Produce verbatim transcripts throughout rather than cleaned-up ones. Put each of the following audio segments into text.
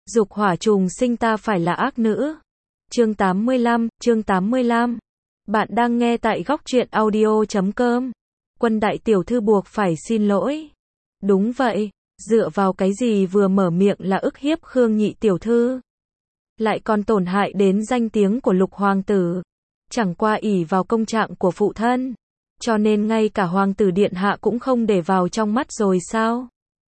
Dục hỏa trùng sinh ta phải là ác nữ. Chương tám mươi lăm, chương tám mươi lăm. Bạn đang nghe tại góc truyện audio chấm com. Quân đại tiểu thư buộc phải xin lỗi. Đúng vậy, dựa vào cái gì vừa mở miệng là ức hiếp Khương nhị tiểu thư. Lại còn tổn hại đến danh tiếng của lục hoàng tử. Chẳng qua ỷ vào công trạng của phụ thân. Cho nên ngay cả hoàng tử điện hạ cũng không để vào trong mắt rồi sao?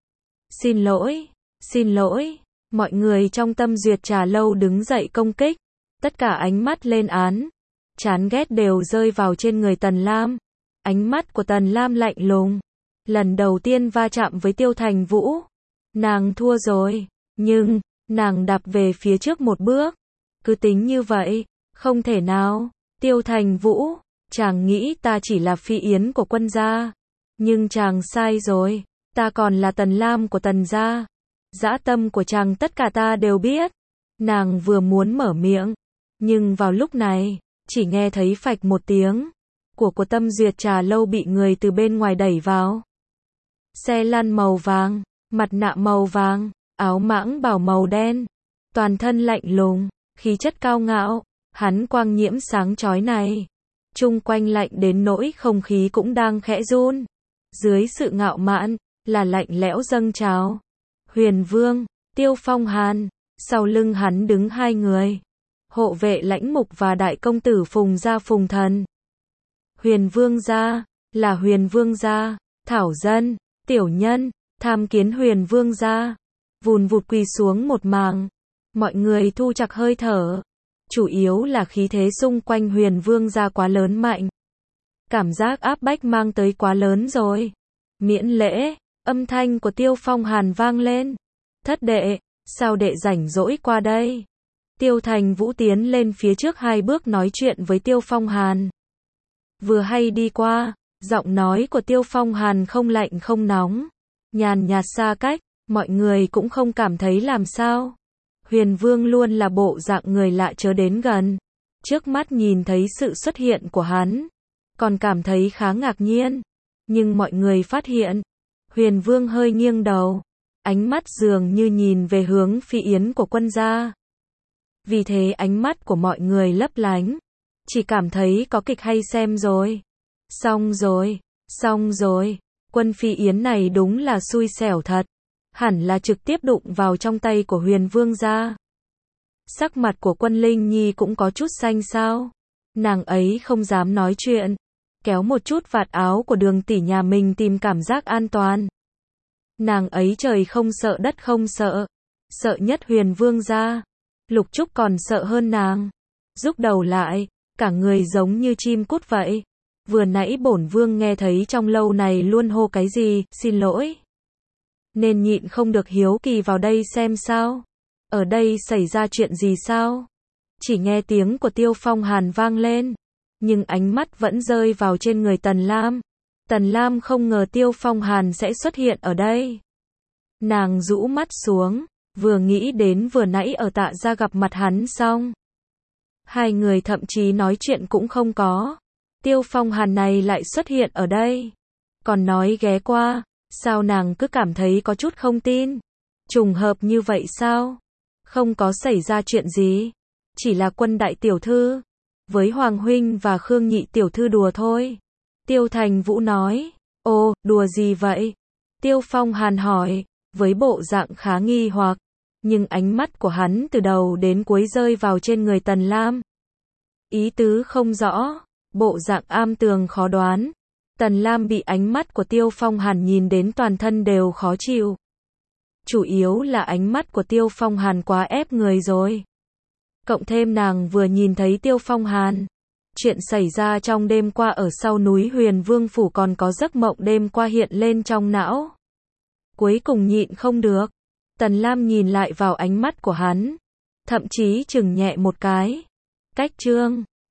Xin lỗi, xin lỗi. Mọi người trong Tâm Duyệt Trà Lâu đứng dậy công kích. Tất cả ánh mắt lên án. Chán ghét đều rơi vào trên người Tần Lam. Ánh mắt của Tần Lam lạnh lùng. Lần đầu tiên va chạm với Tiêu Thành Vũ. Nàng thua rồi. Nhưng, nàng đạp về phía trước một bước. Cứ tính như vậy, không thể nào. Tiêu Thành Vũ, chàng nghĩ ta chỉ là phi yến của quân gia. Nhưng chàng sai rồi. Ta còn là Tần Lam của Tần gia. Dã tâm của chàng tất cả ta đều biết. Nàng vừa muốn mở miệng. Nhưng vào lúc này, chỉ nghe thấy phạch một tiếng. Của của Tâm Duyệt Trà Lâu bị người từ bên ngoài đẩy vào. Xe lăn màu vàng, mặt nạ màu vàng, áo mãng bảo màu đen. Toàn thân lạnh lùng, khí chất cao ngạo. Hắn quang nhiễm sáng chói này. Chung quanh lạnh đến nỗi không khí cũng đang khẽ run. Dưới sự ngạo mạn, là lạnh lẽo dâng trào. Huyền Vương, Tiêu Phong Hàn, sau lưng hắn đứng hai người. Hộ vệ Lãnh Mục và đại công tử Phùng gia Phùng Thần. Huyền Vương gia, là Huyền Vương gia, Thảo Dân, Tiểu Nhân, tham kiến Huyền Vương gia. Vùn vụt quỳ xuống một màng. Mọi người thu chặt hơi thở. Chủ yếu là khí thế xung quanh Huyền Vương gia quá lớn mạnh. Cảm giác áp bách mang tới quá lớn rồi. Miễn lễ. Âm thanh của Tiêu Phong Hàn vang lên. Thất đệ, sao đệ rảnh rỗi qua đây? Tiêu Thành Vũ tiến lên phía trước hai bước nói chuyện với Tiêu Phong Hàn. Vừa hay đi qua, giọng nói của Tiêu Phong Hàn không lạnh không nóng. Nhàn nhạt xa cách, mọi người cũng không cảm thấy làm sao. Huyền Vương luôn là bộ dạng người lạ chớ đến gần. Trước mắt nhìn thấy sự xuất hiện của hắn. Còn cảm thấy khá ngạc nhiên. Nhưng mọi người phát hiện. Huyền Vương hơi nghiêng đầu, ánh mắt dường như nhìn về hướng phi yến của quân gia. Vì thế ánh mắt của mọi người lấp lánh, chỉ cảm thấy có kịch hay xem rồi. Xong rồi, xong rồi, quân phi yến này đúng là xui xẻo thật, hẳn là trực tiếp đụng vào trong tay của Huyền Vương gia. Sắc mặt của Quân Linh Nhi cũng có chút xanh xao, nàng ấy không dám nói chuyện. Kéo một chút vạt áo của Đường tỷ nhà mình tìm cảm giác an toàn. Nàng ấy trời không sợ đất không sợ. Sợ nhất Huyền Vương gia. Lục Trúc còn sợ hơn nàng. Rúc đầu lại, cả người giống như chim cút vậy. Vừa nãy bổn vương nghe thấy trong lâu này luôn hô cái gì, xin lỗi. Nên nhịn không được hiếu kỳ vào đây xem sao. Ở đây xảy ra chuyện gì sao? Chỉ nghe tiếng của Tiêu Phong Hàn vang lên. Nhưng ánh mắt vẫn rơi vào trên người Tần Lam. Tần Lam không ngờ Tiêu Phong Hàn sẽ xuất hiện ở đây. Nàng rũ mắt xuống, vừa nghĩ đến vừa nãy ở Tạ gia gặp mặt hắn xong. Hai người thậm chí nói chuyện cũng không có. Tiêu Phong Hàn này lại xuất hiện ở đây. Còn nói ghé qua, sao nàng cứ cảm thấy có chút không tin. Trùng hợp như vậy sao? Không có xảy ra chuyện gì. Chỉ là Quân đại tiểu thư. Với Hoàng huynh và Khương nhị tiểu thư đùa thôi. Tiêu Thành Vũ nói. Ồ, đùa gì vậy? Tiêu Phong Hàn hỏi, với bộ dạng khá nghi hoặc. Nhưng ánh mắt của hắn từ đầu đến cuối rơi vào trên người Tần Lam. Ý tứ không rõ, bộ dạng am tường khó đoán. Tần Lam bị ánh mắt của Tiêu Phong Hàn nhìn đến toàn thân đều khó chịu. Chủ yếu là ánh mắt của Tiêu Phong Hàn quá ép người rồi. Cộng thêm nàng vừa nhìn thấy Tiêu Phong Hàn. Chuyện xảy ra trong đêm qua ở sau núi Huyền Vương Phủ còn có giấc mộng đêm qua hiện lên trong não. Cuối cùng nhịn không được. Tần Lam nhìn lại vào ánh mắt của hắn. Thậm chí chừng nhẹ một cái. Cách chương.